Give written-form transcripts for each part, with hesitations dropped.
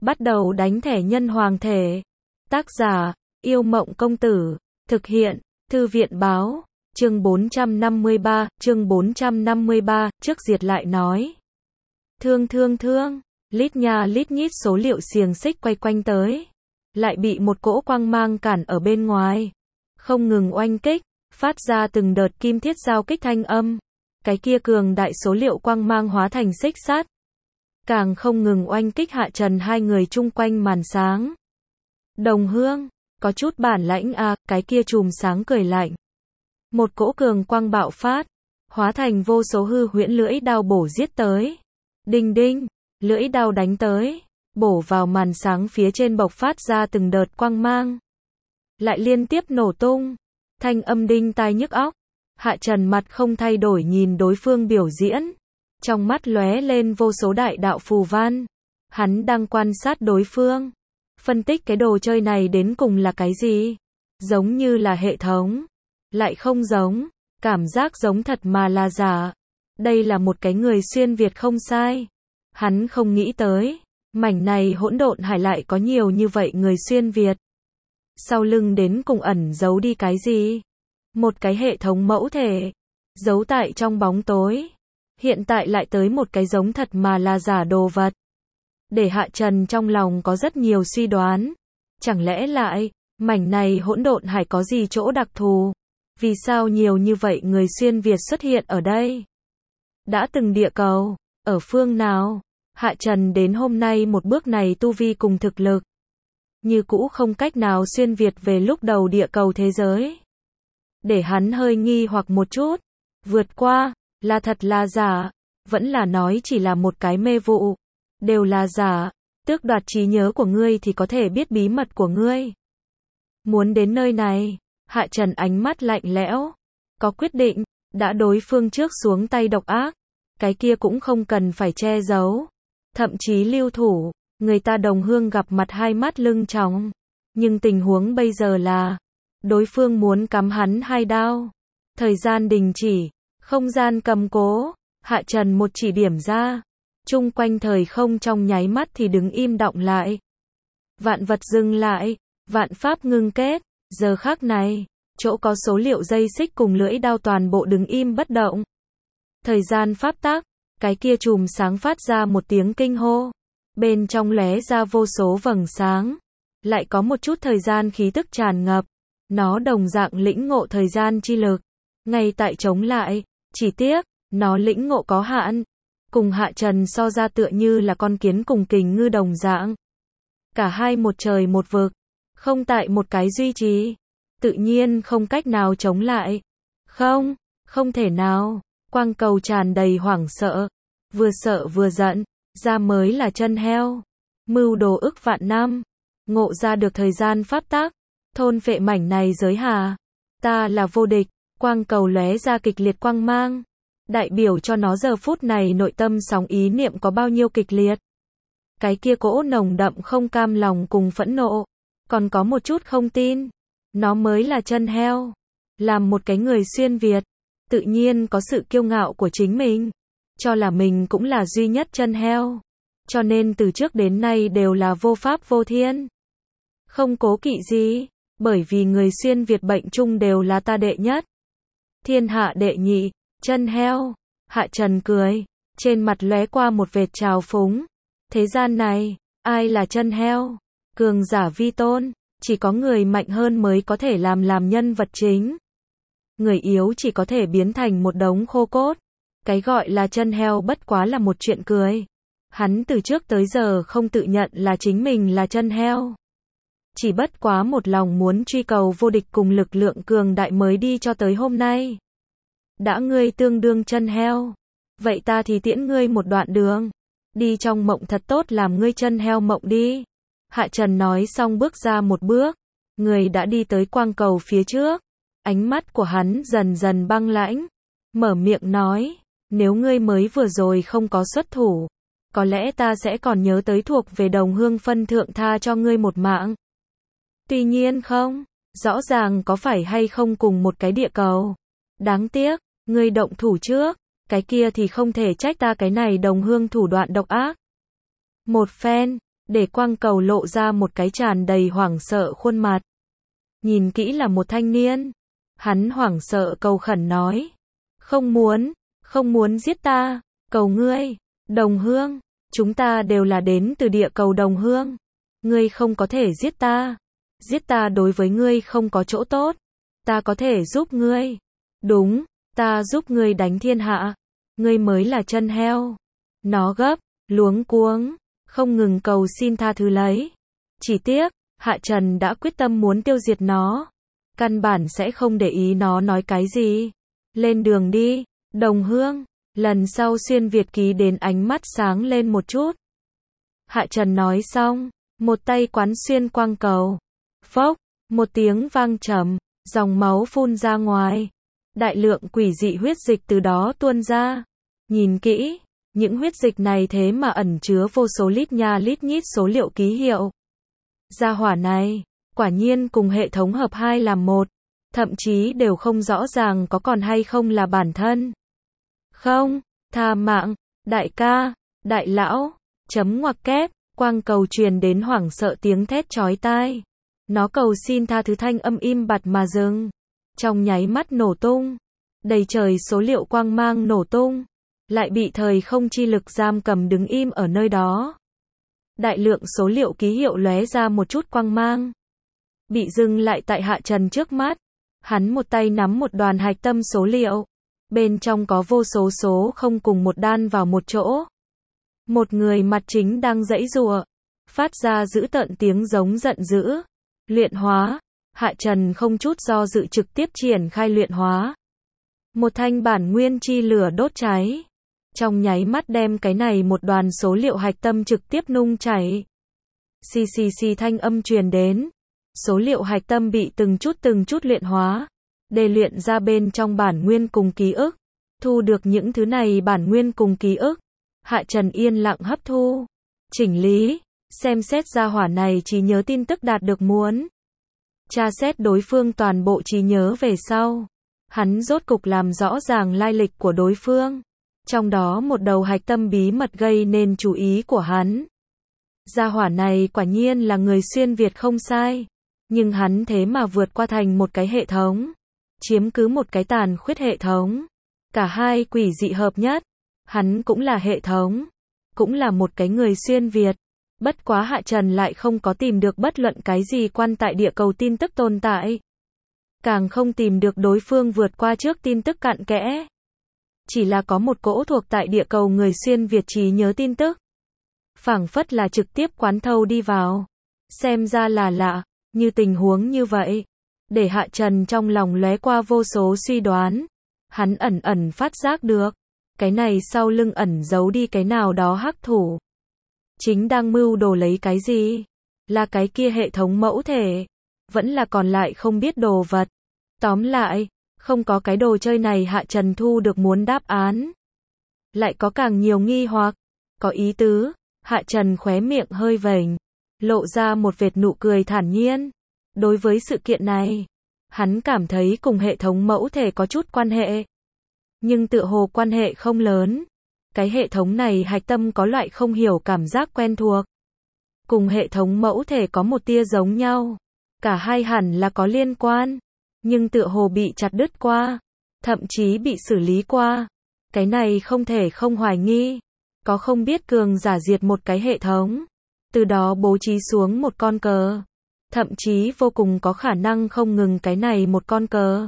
Bắt đầu đánh thẻ nhân hoàng thể. Tác giả, Yêu Mộng Công Tử. Thực hiện, Thư viện Báo. Chương 453, trước Diệt lại nói. Thương, lít nha lít nhít số liệu xiềng xích quay quanh tới. Lại bị một cỗ quang mang cản ở bên ngoài. Không ngừng oanh kích, phát ra từng đợt kim thiết giao kích thanh âm. Cái kia cường đại số liệu quang mang hóa thành xích sắt. Càng không ngừng oanh kích Hạ Trần hai người chung quanh màn sáng. Đồng Hương, có chút bản lãnh à, cái kia chùm sáng cười lạnh. Một cỗ cường quang bạo phát, hóa thành vô số hư huyễn lưỡi đao bổ giết tới. Đinh đinh, lưỡi đao đánh tới, bổ vào màn sáng phía trên bộc phát ra từng đợt quang mang. Lại liên tiếp nổ tung, thanh âm đinh tai nhức óc. Hạ Trần mặt không thay đổi nhìn đối phương biểu diễn. Trong mắt lóe lên vô số đại đạo phù văn. Hắn đang quan sát đối phương. Phân tích cái đồ chơi này đến cùng là cái gì? Giống như là hệ thống. Lại không giống. Cảm giác giống thật mà là giả. Đây là một cái người xuyên Việt không sai. Hắn không nghĩ tới. Mảnh này hỗn độn hải lại có nhiều như vậy người xuyên Việt. Sau lưng đến cùng ẩn giấu đi cái gì? Một cái hệ thống mẫu thể. Giấu tại trong bóng tối. Hiện tại lại tới một cái giống thật mà là giả đồ vật. Để Hạ Trần trong lòng có rất nhiều suy đoán. Chẳng lẽ lại, mảnh này hỗn độn hải có gì chỗ đặc thù? Vì sao nhiều như vậy người xuyên Việt xuất hiện ở đây? Đã từng địa cầu, ở phương nào? Hạ Trần đến hôm nay một bước này tu vi cùng thực lực. Như cũ không cách nào xuyên Việt về lúc đầu địa cầu thế giới. Để hắn hơi nghi hoặc một chút. Vượt qua, là thật là giả, vẫn là nói chỉ là một cái mê vụ. Đều là giả, tước đoạt trí nhớ của ngươi thì có thể biết bí mật của ngươi. Muốn đến nơi này, Hạ Trần ánh mắt lạnh lẽo. Có quyết định, đã đối phương trước xuống tay độc ác. Cái kia cũng không cần phải che giấu. Thậm chí lưu thủ, người ta Đồng Hương gặp mặt hai mắt lưng tròng. Nhưng tình huống bây giờ là, đối phương muốn cắm hắn hai đao. Thời gian đình chỉ, không gian cầm cố, Hạ Trần một chỉ điểm ra. Chung quanh thời không trong nháy mắt thì đứng im đọng lại. Vạn vật dừng lại, vạn pháp ngưng kết. Giờ khắc này, chỗ có số liệu dây xích cùng lưỡi đao toàn bộ đứng im bất động. Thời gian pháp tắc, cái kia chùm sáng phát ra một tiếng kinh hô. Bên trong lóe ra vô số vầng sáng. Lại có một chút thời gian khí tức tràn ngập. Nó đồng dạng lĩnh ngộ thời gian chi lực. Ngay tại chống lại, chỉ tiếc, nó lĩnh ngộ có hạn. Cùng Hạ Trần so ra tựa như là con kiến cùng kình ngư đồng dạng. Cả hai một trời một vực. Không tại một cái duy trì. Tự nhiên không cách nào chống lại. Không thể nào. Quang cầu tràn đầy hoảng sợ. Vừa sợ vừa giận. Ra mới là chân heo. Mưu đồ ức vạn năm. Ngộ ra được thời gian pháp tắc. Thôn phệ mảnh này giới hà. Ta là vô địch. Quang cầu lóe ra kịch liệt quang mang. Đại biểu cho nó giờ phút này nội tâm sóng ý niệm có bao nhiêu kịch liệt. Cái kia cỗ nồng đậm không cam lòng cùng phẫn nộ. Còn có một chút không tin. Nó mới là chân heo. Làm một cái người xuyên Việt. Tự nhiên có sự kiêu ngạo của chính mình. Cho là mình cũng là duy nhất chân heo. Cho nên từ trước đến nay đều là vô pháp vô thiên. Không cố kỵ gì. Bởi vì người xuyên Việt bệnh chung đều là ta đệ nhất. Thiên hạ đệ nhị. Chân heo. Hạ Trần cười. Trên mặt lóe qua một vệt trào phúng. Thế gian này, ai là chân heo? Cường giả vi tôn. Chỉ có người mạnh hơn mới có thể làm nhân vật chính. Người yếu chỉ có thể biến thành một đống khô cốt. Cái gọi là chân heo bất quá là một chuyện cười. Hắn từ trước tới giờ không tự nhận là chính mình là chân heo. Chỉ bất quá một lòng muốn truy cầu vô địch cùng lực lượng cường đại mới đi cho tới hôm nay. Đã ngươi tương đương chân heo. Vậy ta thì tiễn ngươi một đoạn đường. Đi trong mộng thật tốt làm ngươi chân heo mộng đi. Hạ Trần nói xong bước ra một bước. Người đã đi tới quang cầu phía trước. Ánh mắt của hắn dần dần băng lãnh. Mở miệng nói. Nếu ngươi mới vừa rồi không có xuất thủ. Có lẽ ta sẽ còn nhớ tới thuộc về Đồng Hương phân thượng tha cho ngươi một mạng. Tuy nhiên không. Rõ ràng có phải hay không cùng một cái địa cầu. Đáng tiếc. Ngươi động thủ trước. Cái kia thì không thể trách ta cái này Đồng Hương thủ đoạn độc ác. Một phen. để quang cầu lộ ra một cái tràn đầy hoảng sợ khuôn mặt. Nhìn kỹ là một thanh niên. Hắn hoảng sợ cầu khẩn nói. Không muốn giết ta, cầu ngươi, đồng hương, chúng ta đều là đến từ địa cầu đồng hương. Ngươi không có thể giết ta đối với ngươi không có chỗ tốt. Ta có thể giúp ngươi. Đúng, ta giúp ngươi đánh thiên hạ. Ngươi mới là chân heo. Nó gấp, luống cuống, không ngừng cầu xin tha thứ lấy. Chỉ tiếc, Hạ Trần đã quyết tâm muốn tiêu diệt nó. Căn bản sẽ không để ý nó nói cái gì. Lên đường đi, đồng hương. Lần sau xuyên Việt ký đến ánh mắt sáng lên một chút. Hạ Trần nói xong, một tay quán xuyên quang cầu. Phốc, một tiếng vang trầm, dòng máu phun ra ngoài. Đại lượng quỷ dị huyết dịch từ đó tuôn ra. Nhìn kỹ, những huyết dịch này thế mà ẩn chứa vô số lít nha lít nhít số liệu ký hiệu. Gia hỏa này, quả nhiên cùng hệ thống hợp hai làm một, thậm chí đều không rõ ràng có còn hay không là bản thân. Không, tha mạng, đại ca, đại lão, chấm ngoặc kép, quang cầu truyền đến hoảng sợ tiếng thét chói tai. Nó cầu xin tha thứ thanh âm im bặt mà dừng. Trong nháy mắt nổ tung. Đầy trời số liệu quang mang nổ tung. Lại bị thời không chi lực giam cầm đứng im ở nơi đó. Đại lượng số liệu ký hiệu lóe ra một chút quang mang. Bị dừng lại tại Hạ Trần trước mắt. Hắn một tay nắm một đoàn hạch tâm số liệu. Bên trong có vô số số không cùng một đan vào một chỗ. Một người mặt chính đang giãy giụa, phát ra dữ tợn tiếng giống giận dữ. Luyện hóa. Hạ Trần không chút do dự trực tiếp triển khai luyện hóa. Một thanh bản nguyên chi lửa đốt cháy. Trong nháy mắt đem cái này một đoàn số liệu hạch tâm trực tiếp nung chảy. Xì xì xì thanh âm truyền đến. Số liệu hạch tâm bị từng chút luyện hóa. Để luyện ra bên trong bản nguyên cùng ký ức. Thu được những thứ này bản nguyên cùng ký ức. Hạ Trần yên lặng hấp thu. Chỉnh lý. Xem xét ra hỏa này trí nhớ tin tức đạt được muốn. Tra xét đối phương toàn bộ trí nhớ về sau. Hắn rốt cục làm rõ ràng lai lịch của đối phương. Trong đó một đầu hạch tâm bí mật gây nên chú ý của hắn. Gia hỏa này quả nhiên là người xuyên Việt không sai. Nhưng hắn thế mà vượt qua thành một cái hệ thống. Chiếm cứ một cái tàn khuyết hệ thống. Cả hai quỷ dị hợp nhất. Hắn cũng là hệ thống. Cũng là một cái người xuyên Việt. Bất quá Hạ Trần lại không có tìm được bất luận cái gì quan tại địa cầu tin tức tồn tại. Càng không tìm được đối phương vượt qua trước tin tức cặn kẽ. Chỉ là có một cỗ thuộc tại địa cầu người xuyên Việt trí nhớ tin tức. Phảng phất là trực tiếp quán thâu đi vào. Xem ra là lạ, như tình huống như vậy. Để Hạ Trần trong lòng lóe qua vô số suy đoán. Hắn ẩn phát giác được. Cái này sau lưng ẩn giấu đi cái nào đó hắc thủ. Chính đang mưu đồ lấy cái gì? Là cái kia hệ thống mẫu thể. Vẫn là còn lại không biết đồ vật. Tóm lại, không có cái đồ chơi này Hạ Trần thu được muốn đáp án. Lại có càng nhiều nghi hoặc. Có ý tứ. Hạ Trần khóe miệng hơi vểnh. Lộ ra một vệt nụ cười thản nhiên. Đối với sự kiện này, hắn cảm thấy cùng hệ thống mẫu thể có chút quan hệ. Nhưng tựa hồ quan hệ không lớn. Cái hệ thống này hạch tâm có loại không hiểu cảm giác quen thuộc. Cùng hệ thống mẫu thể có một tia giống nhau. Cả hai hẳn là có liên quan. Nhưng tựa hồ bị chặt đứt qua. Thậm chí bị xử lý qua. Cái này không thể không hoài nghi. Có không biết cường giả diệt một cái hệ thống. Từ đó bố trí xuống một con cờ. Thậm chí vô cùng có khả năng không ngừng cái này một con cờ.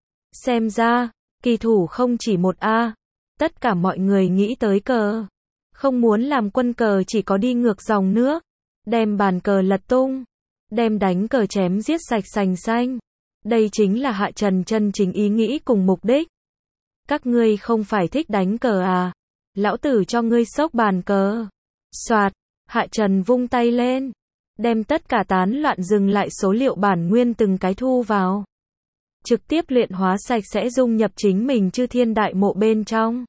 Xem ra, kỳ thủ không chỉ một A. Tất cả mọi người nghĩ tới cờ. Không muốn làm quân cờ chỉ có đi ngược dòng nước. Đem bàn cờ lật tung. Đem đánh cờ chém giết sạch sành xanh. Đây chính là Hạ Trần chân chính ý nghĩ cùng mục đích. Các ngươi không phải thích đánh cờ à? Lão tử cho ngươi xốc bàn cờ. Soạt, Hạ Trần vung tay lên. Đem tất cả tán loạn dừng lại số liệu bản nguyên từng cái thu vào. Trực tiếp luyện hóa sạch sẽ dung nhập chính mình chư thiên đại mộ bên trong.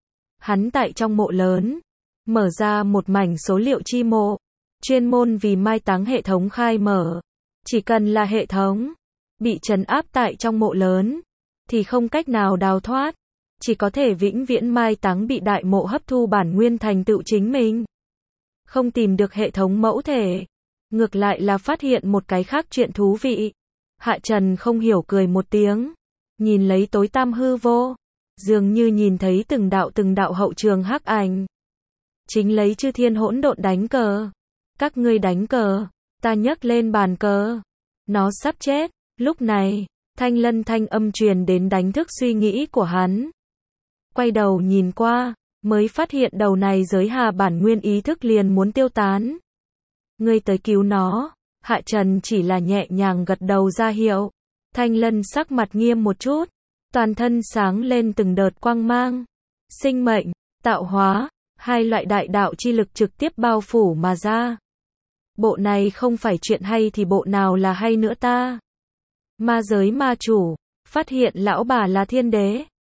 Hắn tại trong mộ lớn. Mở ra một mảnh số liệu chi mộ. Chuyên môn vì mai táng hệ thống khai mở. Chỉ cần là hệ thống. Bị trấn áp tại trong mộ lớn. Thì không cách nào đào thoát. Chỉ có thể vĩnh viễn mai táng bị đại mộ hấp thu bản nguyên thành tựu chính mình. không tìm được hệ thống mẫu thể. Ngược lại là phát hiện một cái khác chuyện thú vị. Hạ Trần không hiểu cười một tiếng. Nhìn lấy tối tăm hư vô. Dường như nhìn thấy từng đạo hậu trường hắc ảnh. Chính lấy chư thiên hỗn độn đánh cờ. Các ngươi đánh cờ. Ta nhấc lên bàn cờ. Nó sắp chết. Lúc này, Thanh Lân thanh âm truyền đến đánh thức suy nghĩ của hắn. Quay đầu nhìn qua, mới phát hiện đầu này giới hà bản nguyên ý thức liền muốn tiêu tán. Ngươi tới cứu nó. Hạ Trần chỉ là nhẹ nhàng gật đầu ra hiệu. Thanh Lân sắc mặt nghiêm một chút. Toàn thân sáng lên từng đợt quang mang. Sinh mệnh, tạo hóa, hai loại đại đạo chi lực trực tiếp bao phủ mà ra. Bộ này không phải chuyện hay thì bộ nào là hay nữa ta? Ma giới ma chủ, phát hiện lão bà là thiên đế.